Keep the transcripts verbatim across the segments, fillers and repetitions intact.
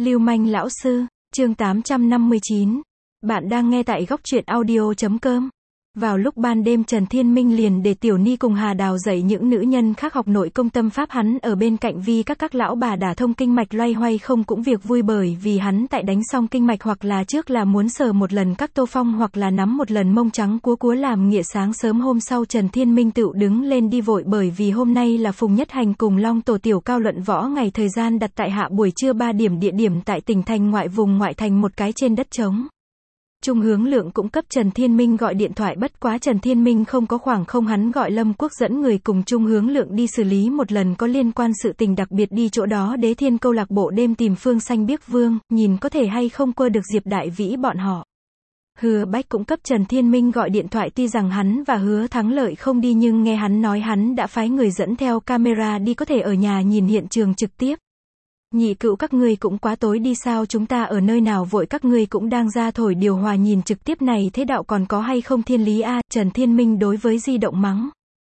Lưu manh lão sư, chương tám trăm năm mươi chín. Bạn đang nghe tại góc truyện audio chấm com. Vào lúc ban đêm Trần Thiên Minh liền để Tiểu Ni cùng Hà Đào dạy những nữ nhân khác học nội công tâm pháp, hắn ở bên cạnh vì các các lão bà đả thông kinh mạch loay hoay không cũng việc vui, bởi vì hắn tại đánh xong kinh mạch hoặc là trước là muốn sờ một lần các tô phong hoặc là nắm một lần mông trắng cúa cúa làm nghĩa. Sáng sớm hôm sau Trần Thiên Minh tự đứng lên đi vội, bởi vì hôm nay là Phùng Nhất Hành cùng Long Tổ Tiểu Cao luận võ ngày, thời gian đặt tại hạ buổi trưa ba điểm, địa điểm tại tỉnh thành ngoại vùng ngoại thành một cái trên đất trống. Trung Hướng Lượng cũng cấp Trần Thiên Minh gọi điện thoại, bất quá Trần Thiên Minh không có khoảng không, hắn gọi Lâm Quốc dẫn người cùng Trung Hướng Lượng đi xử lý một lần có liên quan sự tình, đặc biệt đi chỗ đó Đế Thiên câu lạc bộ đêm tìm Phương Xanh Biếc Vương, nhìn có thể hay không quơ được Diệp Đại Vĩ bọn họ. Hứa Bách cũng cấp Trần Thiên Minh gọi điện thoại, tuy rằng hắn và Hứa Thắng Lợi không đi nhưng nghe hắn nói hắn đã phái người dẫn theo camera đi, có thể ở nhà nhìn hiện trường trực tiếp. Nhị cữu, các ngươi cũng quá tối đi sao, chúng ta ở nơi nào vội, các ngươi cũng đang ra thổi điều hòa nhìn trực tiếp này, thế đạo còn có hay không thiên lý a? Trần Thiên Minh đối với di động mắng.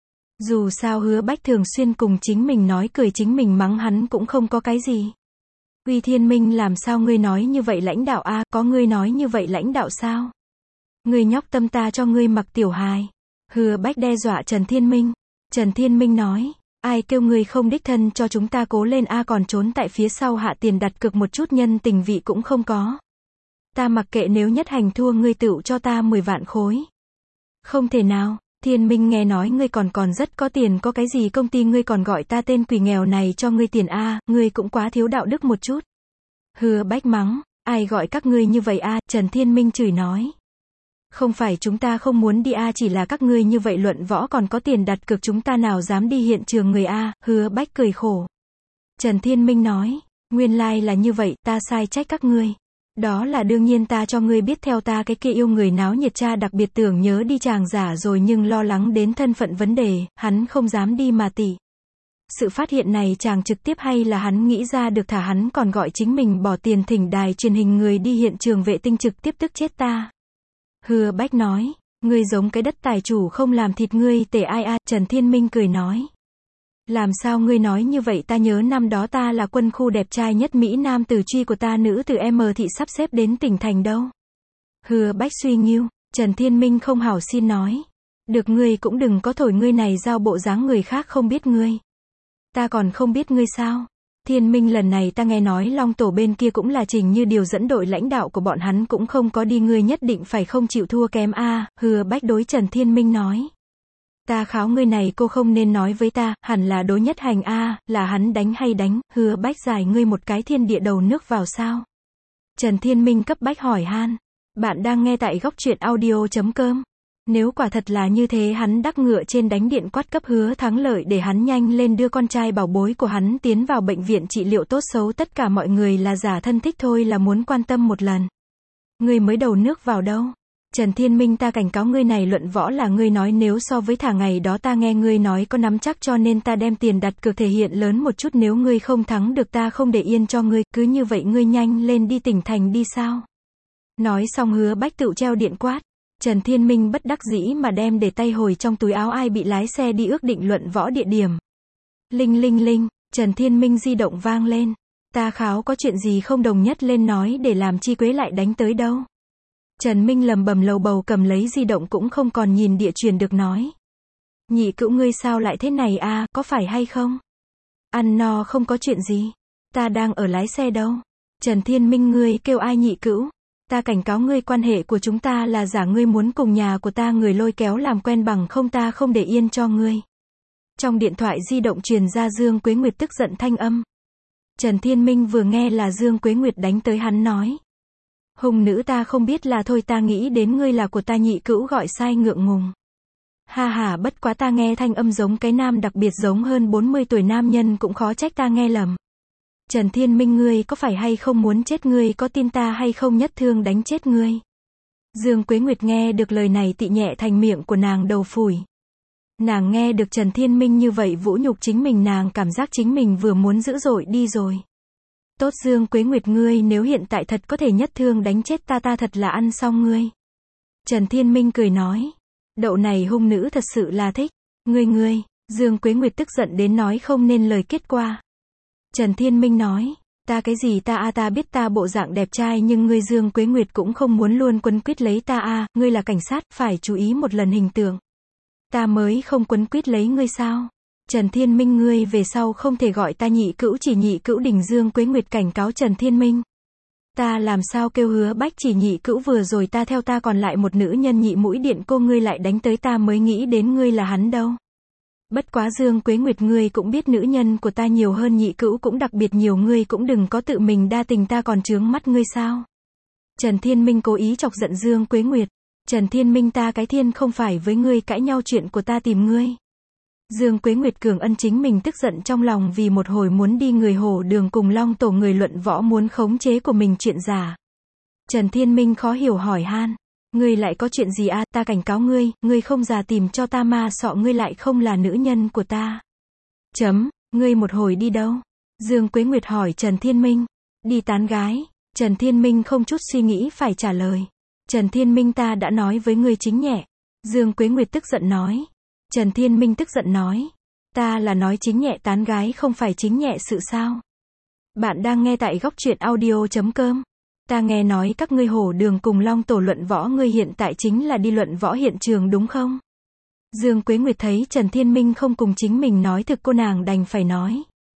Dù sao Hứa Bách thường xuyên cùng chính mình nói cười, chính mình mắng hắn cũng không có cái gì. Uy Thiên Minh, làm sao ngươi nói như vậy lãnh đạo a? Có ngươi nói như vậy lãnh đạo sao? Ngươi nhóc tâm, ta cho ngươi mặc tiểu hài. Hứa Bách đe dọa Trần Thiên Minh. Trần Thiên Minh nói. Ai kêu ngươi không đích thân cho chúng ta cố lên a, còn trốn tại phía sau hạ tiền đặt cược, một chút nhân tình vị cũng không có. Ta mặc kệ, nếu Nhất Hành thua ngươi tựu cho ta mười vạn khối. Không thể nào. Thiên Minh, nghe nói ngươi còn còn rất có tiền, có cái gì công ty ngươi còn gọi ta tên quỷ nghèo này cho ngươi tiền a, ngươi cũng quá thiếu đạo đức một chút. Hứa Bách mắng. Ai gọi các ngươi như vậy a? Trần Thiên Minh chửi nói. Không phải chúng ta không muốn đi a, chỉ là các ngươi như vậy luận võ còn có tiền đặt cược, chúng ta nào dám đi hiện trường người a. Hứa Bách cười khổ. Trần Thiên Minh nói. Nguyên lai là như vậy, ta sai trách các ngươi. Đó là đương nhiên, ta cho ngươi biết, theo ta cái kia yêu người náo nhiệt cha đặc biệt tưởng nhớ đi chàng giả rồi, nhưng lo lắng đến thân phận vấn đề, hắn không dám đi mà tỷ. Sự phát hiện này chàng trực tiếp hay là hắn nghĩ ra được, thả hắn còn gọi chính mình bỏ tiền thỉnh đài truyền hình người đi hiện trường vệ tinh trực tiếp, tức chết ta. Hứa Bách nói, ngươi giống cái đất tài chủ không làm thịt ngươi tể ai a? Trần Thiên Minh cười nói. Làm sao ngươi nói như vậy, ta nhớ năm đó ta là quân khu đẹp trai nhất Mỹ Nam tử truy của ta nữ từ M thị sắp xếp đến tỉnh thành đâu. Hứa Bách suy nghiêu. Trần Thiên Minh không hảo xin nói. Được, ngươi cũng đừng có thổi, ngươi này giao bộ dáng người khác không biết ngươi. Ta còn không biết ngươi sao? Thiên Minh, lần này ta nghe nói Long Tổ bên kia cũng là Trình Như điều dẫn đội lãnh đạo của bọn hắn cũng không có đi, ngươi nhất định phải không chịu thua kém a. Hứa Bách đối Trần Thiên Minh nói. Ta kháo ngươi này, cô không nên nói với ta, hẳn là đối Nhất Hành a, là hắn đánh hay đánh? Hứa Bách giải ngươi một cái thiên địa đầu nước vào sao? Trần Thiên Minh cấp bách hỏi han. Bạn đang nghe tại góc truyện audio chấm com. Nếu quả thật là như thế, hắn đắc ngựa trên đánh điện quát cấp Hứa Thắng Lợi để hắn nhanh lên đưa con trai bảo bối của hắn tiến vào bệnh viện trị liệu tốt xấu, tất cả mọi người là giả thân thích thôi, là muốn quan tâm một lần. Ngươi mới đầu nước vào đâu? Trần Thiên Minh, ta cảnh cáo ngươi, này luận võ là ngươi nói, nếu so với thả ngày đó ta nghe ngươi nói có nắm chắc, cho nên ta đem tiền đặt cược thể hiện lớn một chút, nếu ngươi không thắng được ta không để yên cho ngươi, cứ như vậy ngươi nhanh lên đi tỉnh thành đi sao? Nói xong Hứa Bách tự treo điện quát. Trần Thiên Minh bất đắc dĩ mà đem để tay hồi trong túi áo, ai bị lái xe đi ước định luận võ địa điểm. Linh linh linh, Trần Thiên Minh di động vang lên. Ta kháo, có chuyện gì không? Đồng Nhất lên nói để làm chi Quế lại đánh tới đâu. Trần Minh lầm bầm lầu bầu cầm lấy di động cũng không còn nhìn địa truyền được nói. Nhị cữu, ngươi sao lại thế này a, có phải hay không? Ăn no không có chuyện gì. Ta đang ở lái xe đâu. Trần Thiên Minh, ngươi kêu ai nhị cữu? Ta cảnh cáo ngươi, quan hệ của chúng ta là giả, ngươi muốn cùng nhà của ta người lôi kéo làm quen bằng không ta không để yên cho ngươi. Trong điện thoại di động truyền ra Dương Quế Nguyệt tức giận thanh âm. Trần Thiên Minh vừa nghe là Dương Quế Nguyệt đánh tới, hắn nói. Hùng nữ, ta không biết là thôi, ta nghĩ đến ngươi là của ta nhị cữu, gọi sai ngượng ngùng. Ha ha, bất quá ta nghe thanh âm giống cái nam, đặc biệt giống hơn bốn mươi tuổi nam nhân, cũng khó trách ta nghe lầm. Trần Thiên Minh, ngươi có phải hay không muốn chết, ngươi có tin ta hay không nhất thương đánh chết ngươi? Dương Quế Nguyệt nghe được lời này tị nhẹ thành miệng của nàng đầu phủi. Nàng nghe được Trần Thiên Minh như vậy vũ nhục chính mình, nàng cảm giác chính mình vừa muốn dữ dội đi rồi. Tốt Dương Quế Nguyệt, ngươi nếu hiện tại thật có thể nhất thương đánh chết ta, ta thật là ăn xong ngươi. Trần Thiên Minh cười nói. Đậu này hung nữ thật sự là thích. Ngươi ngươi, Dương Quế Nguyệt tức giận đến nói không nên lời, kết quả. Trần Thiên Minh nói. Ta cái gì ta a ta biết ta bộ dạng đẹp trai nhưng ngươi Dương Quế Nguyệt cũng không muốn luôn quấn quýt lấy ta a, ngươi là cảnh sát, phải chú ý một lần hình tượng. Ta mới không quấn quýt lấy ngươi sao? Trần Thiên Minh ngươi về sau không thể gọi ta nhị cữu chỉ nhị cữu đình Dương Quế Nguyệt cảnh cáo Trần Thiên Minh. Ta làm sao kêu Hứa Bách chỉ nhị cữu vừa rồi ta theo ta còn lại một nữ nhân nhị mũi điện cô ngươi lại đánh tới ta mới nghĩ đến ngươi là hắn đâu. Bất quá Dương Quế Nguyệt ngươi cũng biết nữ nhân của ta nhiều hơn nhị cữu cũng đặc biệt nhiều ngươi cũng đừng có tự mình đa tình ta còn chướng mắt ngươi sao. Trần Thiên Minh cố ý chọc giận Dương Quế Nguyệt. Trần Thiên Minh ta cái thiên không phải với ngươi cãi nhau chuyện của ta tìm ngươi. Dương Quế Nguyệt cường ân chính mình tức giận trong lòng vì một hồi muốn đi người Hổ Đường cùng Long Tổ người luận võ muốn khống chế của mình chuyện giả. Trần Thiên Minh khó hiểu hỏi han. Ngươi lại có chuyện gì à, ta cảnh cáo ngươi, ngươi không già tìm cho ta ma sọ ngươi lại không là nữ nhân của ta. Chấm, ngươi một hồi đi đâu? Dương Quế Nguyệt hỏi Trần Thiên Minh. Đi tán gái. Trần Thiên Minh không chút suy nghĩ phải trả lời. Trần Thiên Minh ta đã nói với ngươi chính nhẹ. Dương Quế Nguyệt tức giận nói. Trần Thiên Minh tức giận nói. Ta là nói chính nhẹ tán gái không phải chính nhẹ sự sao? Bạn đang nghe tại góc truyện audio chấm com. Ta nghe nói các ngươi Hổ Đường cùng Long Tổ luận võ ngươi hiện tại chính là đi luận võ hiện trường đúng không? Dương Quế Nguyệt thấy Trần Thiên Minh không cùng chính mình nói thực cô nàng đành phải nói.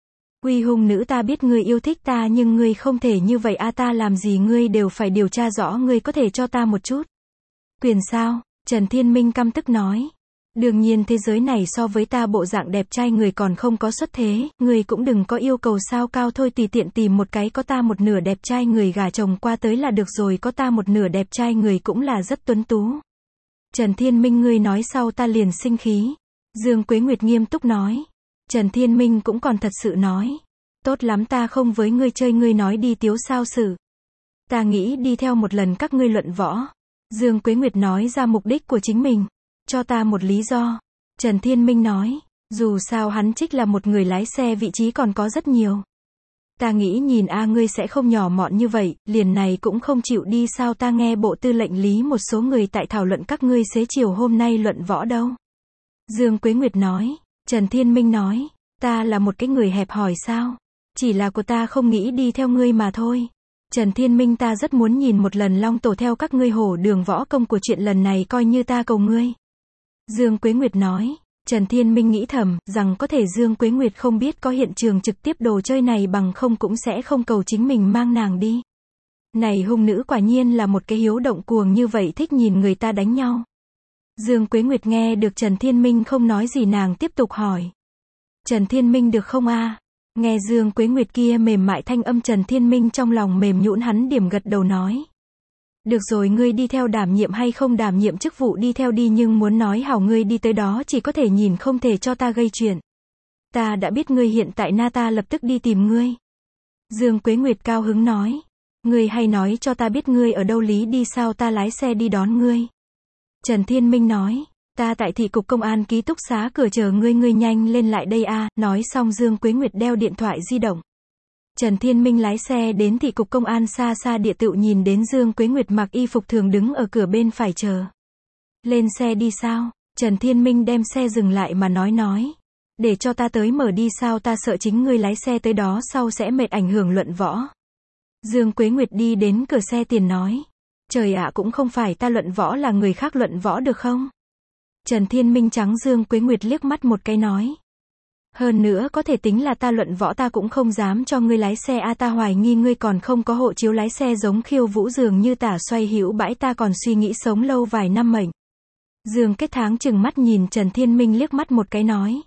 Uy hung nữ ta biết ngươi yêu thích ta nhưng ngươi không thể như vậy a ta làm gì ngươi đều phải điều tra rõ ngươi có thể cho ta một chút. Quyền sao? Trần Thiên Minh căm tức nói. Đương nhiên thế giới này so với ta bộ dạng đẹp trai người còn không có xuất thế, người cũng đừng có yêu cầu sao cao thôi tùy tiện tìm một cái có ta một nửa đẹp trai người gả chồng qua tới là được rồi có ta một nửa đẹp trai người cũng là rất tuấn tú. Trần Thiên Minh ngươi nói sau ta liền sinh khí. Dương Quế Nguyệt nghiêm túc nói. Trần Thiên Minh cũng còn thật sự nói. Tốt lắm ta không với ngươi chơi ngươi nói đi tiếu sao xử. Ta nghĩ đi theo một lần các ngươi luận võ. Dương Quế Nguyệt nói ra mục đích của chính mình. Cho ta một lý do. Trần Thiên Minh nói. Dù sao hắn trích là một người lái xe vị trí còn có rất nhiều. Ta nghĩ nhìn a ngươi sẽ không nhỏ mọn như vậy, liền này cũng không chịu đi sao ta nghe bộ tư lệnh lý một số người tại thảo luận các ngươi xế chiều hôm nay luận võ đâu. Dương Quế Nguyệt nói. Trần Thiên Minh nói. Ta là một cái người hẹp hòi sao? Chỉ là của ta không nghĩ đi theo ngươi mà thôi. Trần Thiên Minh ta rất muốn nhìn một lần Long Tổ theo các ngươi Hổ Đường võ công của chuyện lần này coi như ta cầu ngươi. Dương Quế Nguyệt nói. Trần Thiên Minh nghĩ thầm, rằng có thể Dương Quế Nguyệt không biết có hiện trường trực tiếp đồ chơi này bằng không cũng sẽ không cầu chính mình mang nàng đi. Này hung nữ quả nhiên là một cái hiếu động cuồng như vậy thích nhìn người ta đánh nhau. Dương Quế Nguyệt nghe được Trần Thiên Minh không nói gì nàng tiếp tục hỏi. Trần Thiên Minh được không a? Nghe Dương Quế Nguyệt kia mềm mại thanh âm Trần Thiên Minh trong lòng mềm nhũn hắn điểm gật đầu nói. Được rồi ngươi đi theo đảm nhiệm hay không đảm nhiệm chức vụ đi theo đi nhưng muốn nói hảo ngươi đi tới đó chỉ có thể nhìn không thể cho ta gây chuyện. Ta đã biết ngươi hiện tại na ta lập tức đi tìm ngươi. Dương Quế Nguyệt cao hứng nói. Ngươi hay nói cho ta biết ngươi ở đâu lý đi sao ta lái xe đi đón ngươi. Trần Thiên Minh nói. Ta tại thị cục công an ký túc xá cửa chờ ngươi ngươi nhanh lên lại đây a. Nói xong Dương Quế Nguyệt đeo điện thoại di động. Trần Thiên Minh lái xe đến thị cục công an xa xa địa tự nhìn đến Dương Quế Nguyệt mặc y phục thường đứng ở cửa bên phải chờ. Lên xe đi sao? Trần Thiên Minh đem xe dừng lại mà nói nói. Để cho ta tới mở đi sao ta sợ chính ngươi lái xe tới đó sau sẽ mệt ảnh hưởng luận võ. Dương Quế Nguyệt đi đến cửa xe tiền nói. Trời ạ cũng không phải ta luận võ là người khác luận võ được không? Trần Thiên Minh trắng Dương Quế Nguyệt liếc mắt một cái nói. Hơn nữa có thể tính là ta luận võ ta cũng không dám cho ngươi lái xe a ta hoài nghi ngươi còn không có hộ chiếu lái xe giống Khiêu Vũ dường như tả xoay hữu bãi ta còn suy nghĩ sống lâu vài năm mệnh. Dương Kết Tháng chừng mắt nhìn Trần Thiên Minh liếc mắt một cái nói.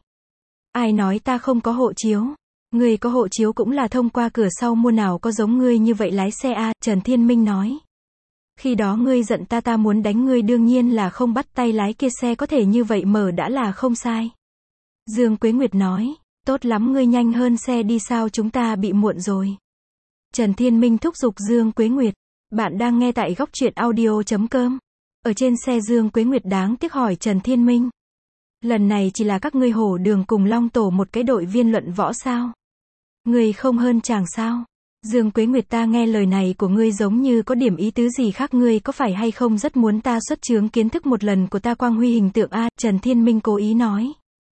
Ai nói ta không có hộ chiếu? Ngươi có hộ chiếu cũng là thông qua cửa sau mua nào có giống ngươi như vậy lái xe a Trần Thiên Minh nói. Khi đó ngươi giận ta ta muốn đánh ngươi đương nhiên là không bắt tay lái kia xe có thể như vậy mở đã là không sai. Dương Quế Nguyệt nói, tốt lắm ngươi nhanh hơn xe đi sao chúng ta bị muộn rồi. Trần Thiên Minh thúc giục Dương Quế Nguyệt, bạn đang nghe tại góc truyện audio chấm com. Ở trên xe Dương Quế Nguyệt đáng tiếc hỏi Trần Thiên Minh. Lần này chỉ là các ngươi Hổ Đường cùng Long Tổ một cái đội viên luận võ sao? Ngươi không hơn chàng sao? Dương Quế Nguyệt ta nghe lời này của ngươi giống như có điểm ý tứ gì khác ngươi có phải hay không rất muốn ta xuất chướng kiến thức một lần của ta quang huy hình tượng a Trần Thiên Minh cố ý nói.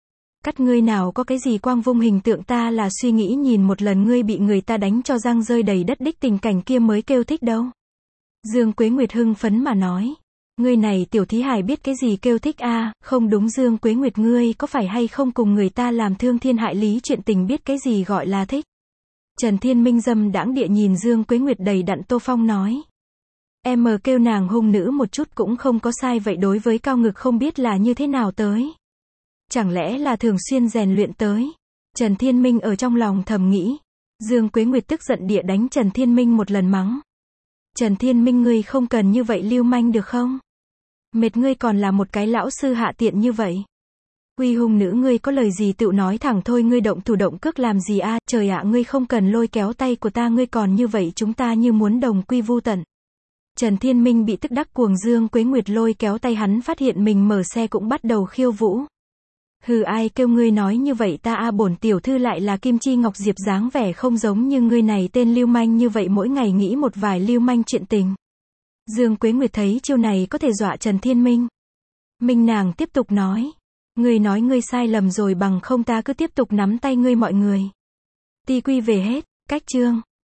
Cắt ngươi nào có cái gì quang vung hình tượng, ta là suy nghĩ nhìn một lần ngươi bị người ta đánh cho răng rơi đầy đất đích tình cảnh kia mới kêu thích đâu. Dương Quế Nguyệt hưng phấn mà nói. Ngươi này tiểu thí hài biết cái gì kêu thích a? À, không đúng Dương Quế Nguyệt, ngươi có phải hay không cùng người ta làm thương thiên hại lý chuyện tình, biết cái gì gọi là thích? Trần Thiên Minh dâm đãng địa nhìn Dương Quế Nguyệt đầy đặn Tô Phong nói. Em mờ kêu nàng hung nữ một chút cũng không có sai, vậy đối với cao ngực không biết là như thế nào tới? Chẳng lẽ là thường xuyên rèn luyện tới? Trần Thiên Minh ở trong lòng thầm nghĩ. Dương Quế Nguyệt tức giận địa đánh Trần Thiên Minh một lần mắng. Trần Thiên Minh, ngươi không cần như vậy lưu manh được không? Mệt ngươi còn là một cái lão sư hạ tiện như vậy. Quy hung nữ, ngươi có lời gì tự nói thẳng thôi, ngươi động thủ động cước làm gì a? À? Trời ạ, ngươi không cần lôi kéo tay của ta, ngươi còn như vậy chúng ta như muốn đồng quy vu tận. Trần Thiên Minh bị tức đắc cuồng, Dương Quế Nguyệt lôi kéo tay hắn, phát hiện mình mở xe cũng bắt đầu khiêu vũ. Hừ, ai kêu ngươi nói như vậy ta a? À, bổn tiểu thư lại là Kim Chi Ngọc Diệp, dáng vẻ không giống như ngươi này tên lưu manh như vậy, mỗi ngày nghĩ một vài lưu manh chuyện tình. Dương Quế Nguyệt thấy chiêu này có thể dọa Trần Thiên Minh. Minh nàng tiếp tục nói. Ngươi nói ngươi sai lầm rồi, bằng không ta cứ tiếp tục nắm tay ngươi mọi người. Ti quy về hết, cách chương.